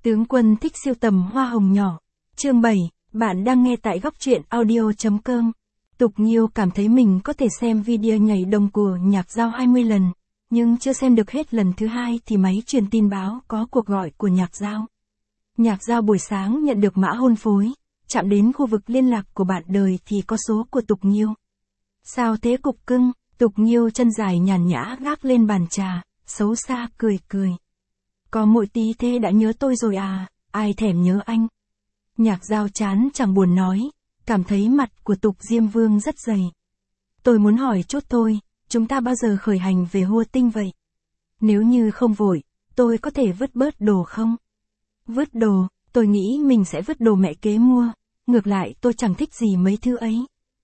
Tướng quân thích sưu tầm hoa hồng nhỏ. Chương 7, bạn đang nghe tại góc truyện audio.com. Tục Nghiêu cảm thấy mình có thể xem video nhảy đồng của Nhạc Dao 20 lần, nhưng chưa xem được hết lần thứ hai thì máy truyền tin báo có cuộc gọi của Nhạc Dao. Nhạc Dao buổi sáng nhận được mã hôn phối, chạm đến khu vực liên lạc của bạn đời thì có số của Tục Nghiêu. Sao thế cục cưng? Tục Nghiêu chân dài nhàn nhã gác lên bàn trà, xấu xa cười cười. Có mỗi tí thế đã nhớ tôi rồi à, ai thèm nhớ anh. Nhạc Dao chán chẳng buồn nói, cảm thấy mặt của Tục Diêm Vương rất dày. Tôi muốn hỏi chút thôi, chúng ta bao giờ khởi hành về Hua Tinh vậy? Nếu như không vội, tôi có thể vứt bớt đồ không? Vứt đồ, tôi nghĩ mình sẽ vứt đồ mẹ kế mua, ngược lại tôi chẳng thích gì mấy thứ ấy.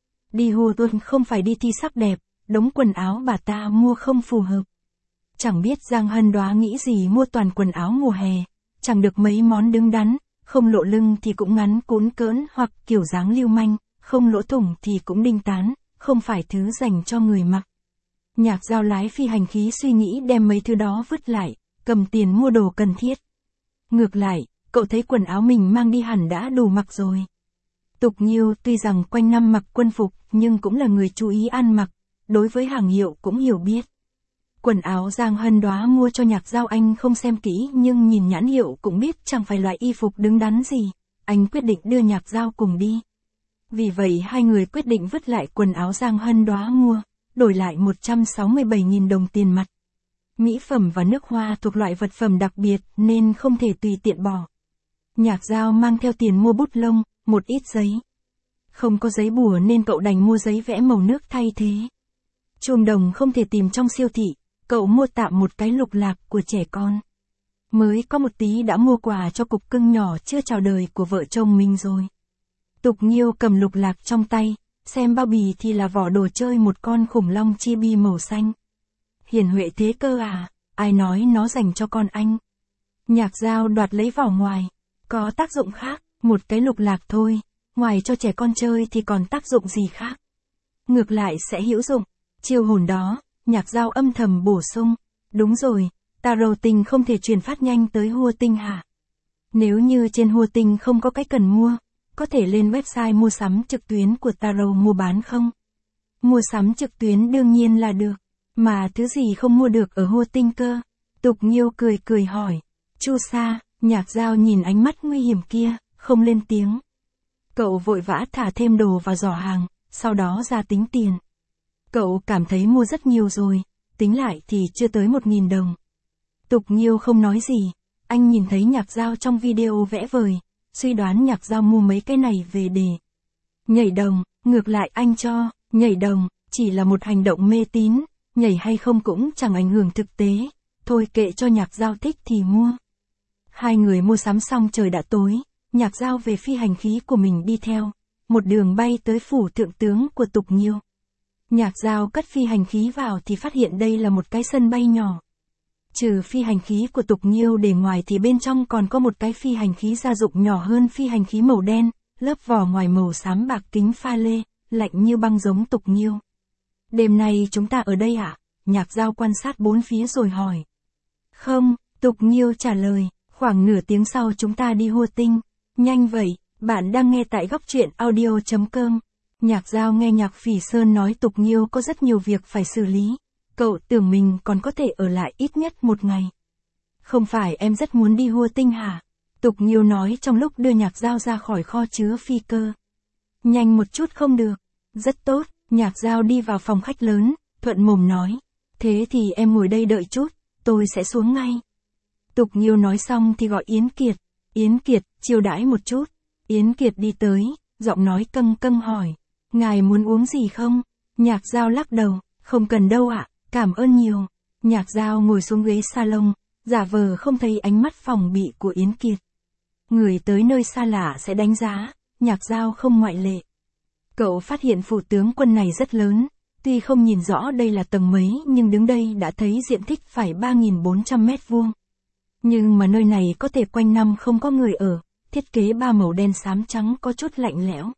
Đi Hua Tuân không phải đi thi sắc đẹp, đống quần áo bà ta mua không phù hợp. Chẳng biết Giang Hân Đoá nghĩ gì mua toàn quần áo mùa hè, chẳng được mấy món đứng đắn, không lộ lưng thì cũng ngắn cũn cỡn hoặc kiểu dáng lưu manh, không lỗ thủng thì cũng đinh tán, không phải thứ dành cho người mặc. Nhạc Dao lái phi hành khí suy nghĩ đem mấy thứ đó vứt lại, cầm tiền mua đồ cần thiết. Ngược lại, cậu thấy quần áo mình mang đi hẳn đã đủ mặc rồi. Tục Nghiêu tuy rằng quanh năm mặc quân phục nhưng cũng là người chú ý ăn mặc, đối với hàng hiệu cũng hiểu biết. Quần áo Giang Hân Đoá mua cho Nhạc Dao anh không xem kỹ nhưng nhìn nhãn hiệu cũng biết chẳng phải loại y phục đứng đắn gì, anh quyết định đưa Nhạc Dao cùng đi. Vì vậy hai người quyết định vứt lại quần áo Giang Hân Đoá mua, đổi lại 167.000 đồng tiền mặt. Mỹ phẩm và nước hoa thuộc loại vật phẩm đặc biệt nên không thể tùy tiện bỏ. Nhạc Dao mang theo tiền mua bút lông, một ít giấy. Không có giấy bùa nên cậu đành mua giấy vẽ màu nước thay thế. Chuông đồng không thể tìm trong siêu thị, cậu mua tạm một cái lục lạc của trẻ con. Mới có một tí đã mua quà cho cục cưng nhỏ chưa chào đời của vợ chồng mình rồi. Tục Nghiêu cầm lục lạc trong tay, xem bao bì thì là vỏ đồ chơi một con khủng long chibi màu xanh. Hiền huệ thế cơ à, ai nói nó dành cho con anh. Nhạc Dao đoạt lấy vỏ ngoài, có tác dụng khác, một cái lục lạc thôi, ngoài cho trẻ con chơi thì còn tác dụng gì khác. Ngược lại sẽ hữu dụng, chiêu hồn đó. Nhạc Dao âm thầm bổ sung, đúng rồi, Tarot Tinh không thể truyền phát nhanh tới Hua Tinh hả? Nếu như trên Hua Tinh không có cái cần mua, có thể lên website mua sắm trực tuyến của Tarot mua bán không? Mua sắm trực tuyến đương nhiên là được, mà thứ gì không mua được ở Hua Tinh cơ? Tục Nghiêu cười cười hỏi, Chu Sa, Nhạc Dao nhìn ánh mắt nguy hiểm kia, không lên tiếng. Cậu vội vã thả thêm đồ vào giỏ hàng, sau đó ra tính tiền. Cậu cảm thấy mua rất nhiều rồi, tính lại thì chưa tới 1.000 đồng. Tục Nghiêu không nói gì, anh nhìn thấy Nhạc Dao trong video vẽ vời, suy đoán Nhạc Dao mua mấy cái này về để nhảy đồng, ngược lại anh cho, nhảy đồng, chỉ là một hành động mê tín, nhảy hay không cũng chẳng ảnh hưởng thực tế, thôi kệ cho Nhạc Dao thích thì mua. Hai người mua sắm xong trời đã tối, Nhạc Dao về phi hành khí của mình đi theo, một đường bay tới phủ thượng tướng của Tục Nghiêu. Nhạc Dao cất phi hành khí vào thì phát hiện đây là một cái sân bay nhỏ. Trừ phi hành khí của Tục Nghiêu để ngoài thì bên trong còn có một cái phi hành khí gia dụng nhỏ hơn phi hành khí màu đen, lớp vỏ ngoài màu xám bạc kính pha lê, lạnh như băng giống Tục Nghiêu. Đêm nay chúng ta ở đây ạ? Nhạc Dao quan sát bốn phía rồi hỏi. Không, Tục Nghiêu trả lời, khoảng nửa tiếng sau chúng ta đi Hua Tinh. Nhanh vậy, bạn đang nghe tại góc truyện audio.com. Nhạc Dao nghe Nhạc Phỉ Sơn nói Tục Nghiêu có rất nhiều việc phải xử lý. Cậu tưởng mình còn có thể ở lại ít nhất một ngày. Không phải em rất muốn đi Hua Tinh hả? Tục Nghiêu nói trong lúc đưa Nhạc Dao ra khỏi kho chứa phi cơ. Nhanh một chút không được. Rất tốt, Nhạc Dao đi vào phòng khách lớn, thuận mồm nói. Thế thì em ngồi đây đợi chút, tôi sẽ xuống ngay. Tục Nghiêu nói xong thì gọi Yến Kiệt. Yến Kiệt, chiêu đãi một chút. Yến Kiệt đi tới, giọng nói căng căng hỏi. Ngài muốn uống gì không? Nhạc Dao lắc đầu, không cần đâu ạ, cảm ơn nhiều. Nhạc Dao ngồi xuống ghế salon, giả vờ không thấy ánh mắt phòng bị của Yến Kiệt. Người tới nơi xa lạ sẽ đánh giá, Nhạc Dao không ngoại lệ. Cậu phát hiện phủ tướng quân này rất lớn, tuy không nhìn rõ đây là tầng mấy nhưng đứng đây đã thấy diện tích phải 3.400 mét vuông. Nhưng mà nơi này có thể quanh năm không có người ở, thiết kế ba màu đen xám trắng có chút lạnh lẽo.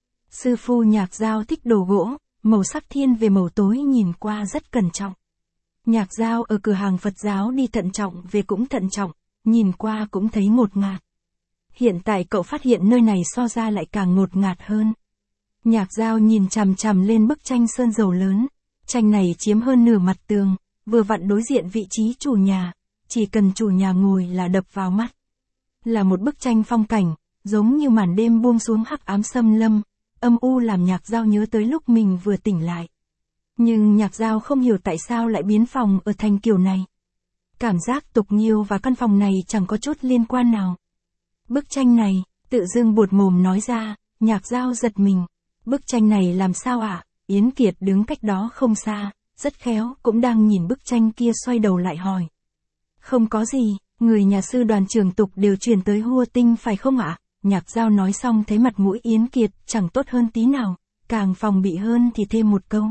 Sư phụ Nhạc Dao thích đồ gỗ, màu sắc thiên về màu tối nhìn qua rất cẩn trọng. Nhạc Dao ở cửa hàng Phật giáo đi thận trọng về cũng thận trọng, nhìn qua cũng thấy ngột ngạt. Hiện tại cậu phát hiện nơi này so ra lại càng ngột ngạt hơn. Nhạc Dao nhìn chằm chằm lên bức tranh sơn dầu lớn. Tranh này chiếm hơn nửa mặt tường, vừa vặn đối diện vị trí chủ nhà. Chỉ cần chủ nhà ngồi là đập vào mắt. Là một bức tranh phong cảnh, giống như màn đêm buông xuống hắc ám xâm lâm, âm u làm Nhạc Dao nhớ tới lúc mình vừa tỉnh lại. Nhưng Nhạc Dao không hiểu tại sao lại biến phòng ở thành kiểu này. Cảm giác Tục Nghiêu và căn phòng này chẳng có chút liên quan nào. Bức tranh này, tự dưng buột mồm nói ra, Nhạc Dao giật mình. Bức tranh này làm sao ạ? Yến Kiệt đứng cách đó không xa, rất khéo, cũng đang nhìn bức tranh kia xoay đầu lại hỏi. Không có gì, người nhà sư Đoàn trưởng Tục đều chuyển tới Hua Tinh phải không ạ? Nhạc Dao nói xong thấy mặt mũi Yến Kiệt chẳng tốt hơn tí nào, càng phòng bị hơn thì thêm một câu.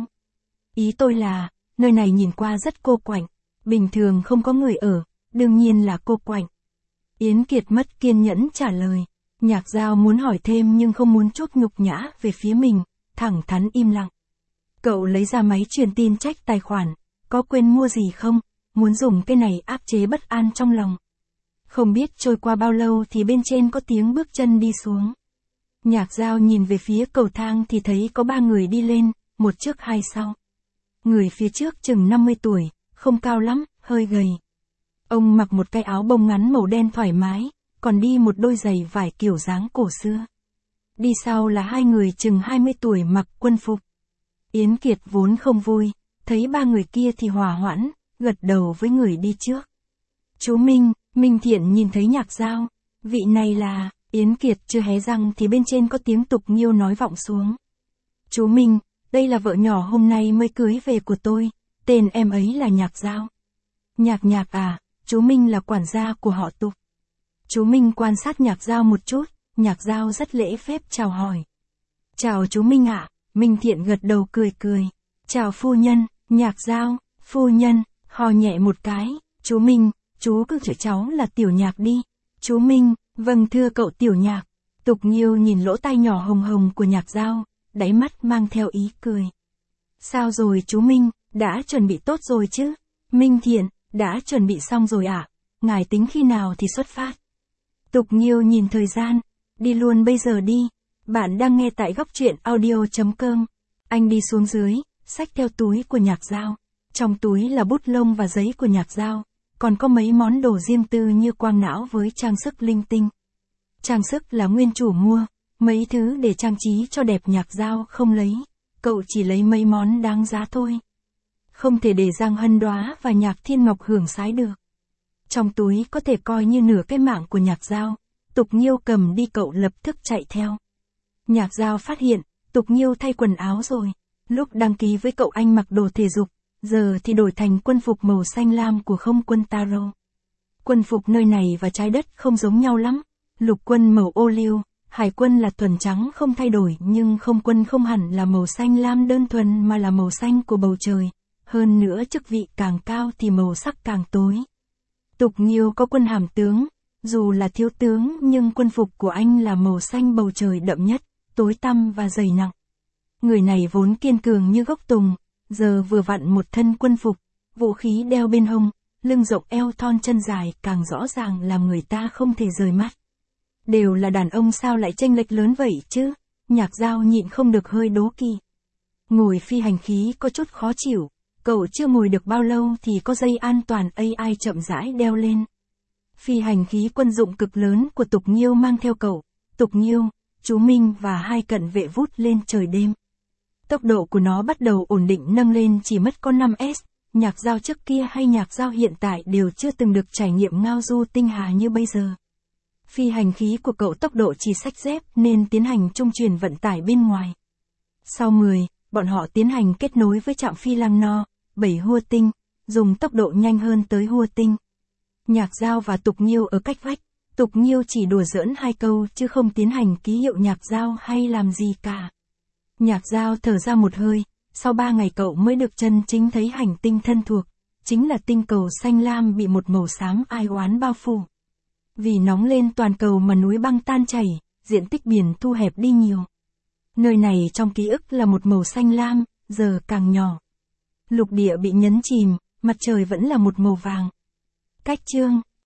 Ý tôi là, nơi này nhìn qua rất cô quạnh, bình thường không có người ở, đương nhiên là cô quạnh. Yến Kiệt mất kiên nhẫn trả lời. Nhạc Dao muốn hỏi thêm nhưng không muốn chuốc nhục nhã về phía mình, thẳng thắn im lặng. Cậu lấy ra máy truyền tin check tài khoản, có quên mua gì không? Muốn dùng cái này áp chế bất an trong lòng. Không biết trôi qua bao lâu thì bên trên có tiếng bước chân đi xuống. Nhạc Dao nhìn về phía cầu thang thì thấy có 3 người đi lên, một trước hai sau. Người phía trước chừng 50 tuổi, không cao lắm, hơi gầy. Ông mặc một cái áo bông ngắn màu đen thoải mái, còn đi một đôi giày vải kiểu dáng cổ xưa. Đi sau là 2 người chừng 20 tuổi mặc quân phục. Yến Kiệt vốn không vui, thấy 3 người kia thì hòa hoãn, gật đầu với người đi trước. Chú Minh, Minh Thiện nhìn thấy Nhạc Dao, vị này là, Yến Kiệt chưa hé răng thì bên trên có tiếng Tục Nghiêu nói vọng xuống. Chú Minh, đây là vợ nhỏ hôm nay mới cưới về của tôi, tên em ấy là Nhạc Dao. Nhạc à, chú Minh là quản gia của họ Tục. Chú Minh quan sát Nhạc Dao một chút, Nhạc Dao rất lễ phép chào hỏi. Chào chú Minh ạ, Minh Thiện gật đầu cười cười. Chào phu nhân, Nhạc Dao, phu nhân, hò nhẹ một cái, chú Minh, chú cứ chửi cháu là Tiểu Nhạc đi. Chú Minh, vâng thưa cậu Tiểu Nhạc. Tục Nghiêu nhìn lỗ tai nhỏ hồng hồng của Nhạc Dao, đáy mắt mang theo ý cười. Sao rồi chú Minh, đã chuẩn bị tốt rồi chứ? Minh Thiện, đã chuẩn bị xong rồi ạ, ngài tính khi nào thì xuất phát? Tục Nghiêu nhìn thời gian, đi luôn bây giờ đi. Bạn đang nghe tại góc truyện audio.com. Anh đi xuống dưới, xách theo túi của Nhạc Dao. Trong túi là bút lông và giấy của Nhạc Dao, còn có mấy món đồ riêng tư như quang não với trang sức linh tinh. Trang sức là nguyên chủ mua, mấy thứ để trang trí cho đẹp Nhạc Dao không lấy, cậu chỉ lấy mấy món đáng giá thôi. Không thể để Giang Hân Đoá và Nhạc Thiên Ngọc hưởng sái được. Trong túi có thể coi như nửa cái mạng của Nhạc Dao, Tục Nghiêu cầm đi cậu lập tức chạy theo. Nhạc Dao phát hiện, Tục Nghiêu thay quần áo rồi. Lúc đăng ký với cậu anh mặc đồ thể dục, giờ thì đổi thành quân phục màu xanh lam của không quân Taro. Quân phục nơi này và trái đất không giống nhau lắm. Lục quân màu ô liu, hải quân là thuần trắng không thay đổi nhưng không quân không hẳn là màu xanh lam đơn thuần mà là màu xanh của bầu trời. Hơn nữa chức vị càng cao thì màu sắc càng tối. Tục Nghiêu có quân hàm tướng, dù là thiếu tướng nhưng quân phục của anh là màu xanh bầu trời đậm nhất, tối tăm và dày nặng. Người này vốn kiên cường như gốc tùng, giờ vừa vặn một thân quân phục, vũ khí đeo bên hông, lưng rộng eo thon chân dài càng rõ ràng làm người ta không thể rời mắt. Đều là đàn ông sao lại chênh lệch lớn vậy chứ? Nhạc Dao nhịn không được hơi đố kỵ. Ngồi phi hành khí có chút khó chịu, cậu chưa ngồi được bao lâu thì có dây an toàn AI chậm rãi đeo lên. Phi hành khí quân dụng cực lớn của Tục Nghiêu mang theo cậu, Tục Nghiêu, chú Minh và 2 cận vệ vút lên trời đêm. Tốc độ của nó bắt đầu ổn định nâng lên chỉ mất có 5S, Nhạc Dao trước kia hay Nhạc Dao hiện tại đều chưa từng được trải nghiệm ngao du tinh hà như bây giờ. Phi hành khí của cậu tốc độ chỉ xách dép nên tiến hành trung chuyển vận tải bên ngoài. Sau 10, bọn họ tiến hành kết nối với trạm phi Lang No, 7 Hua Tinh, dùng tốc độ nhanh hơn tới Hua Tinh. Nhạc Dao và Tục Nghiêu ở cách vách, Tục Nghiêu chỉ đùa giỡn 2 câu chứ không tiến hành ký hiệu Nhạc Dao hay làm gì cả. Nhạc Dao thở ra một hơi, sau 3 ngày cậu mới được chân chính thấy hành tinh thân thuộc, chính là tinh cầu xanh lam bị một màu xám ai oán bao phủ. Vì nóng lên toàn cầu mà núi băng tan chảy, diện tích biển thu hẹp đi nhiều. Nơi này trong ký ức là một màu xanh lam, giờ càng nhỏ. Lục địa bị nhấn chìm, mặt trời vẫn là một màu vàng. Cách chương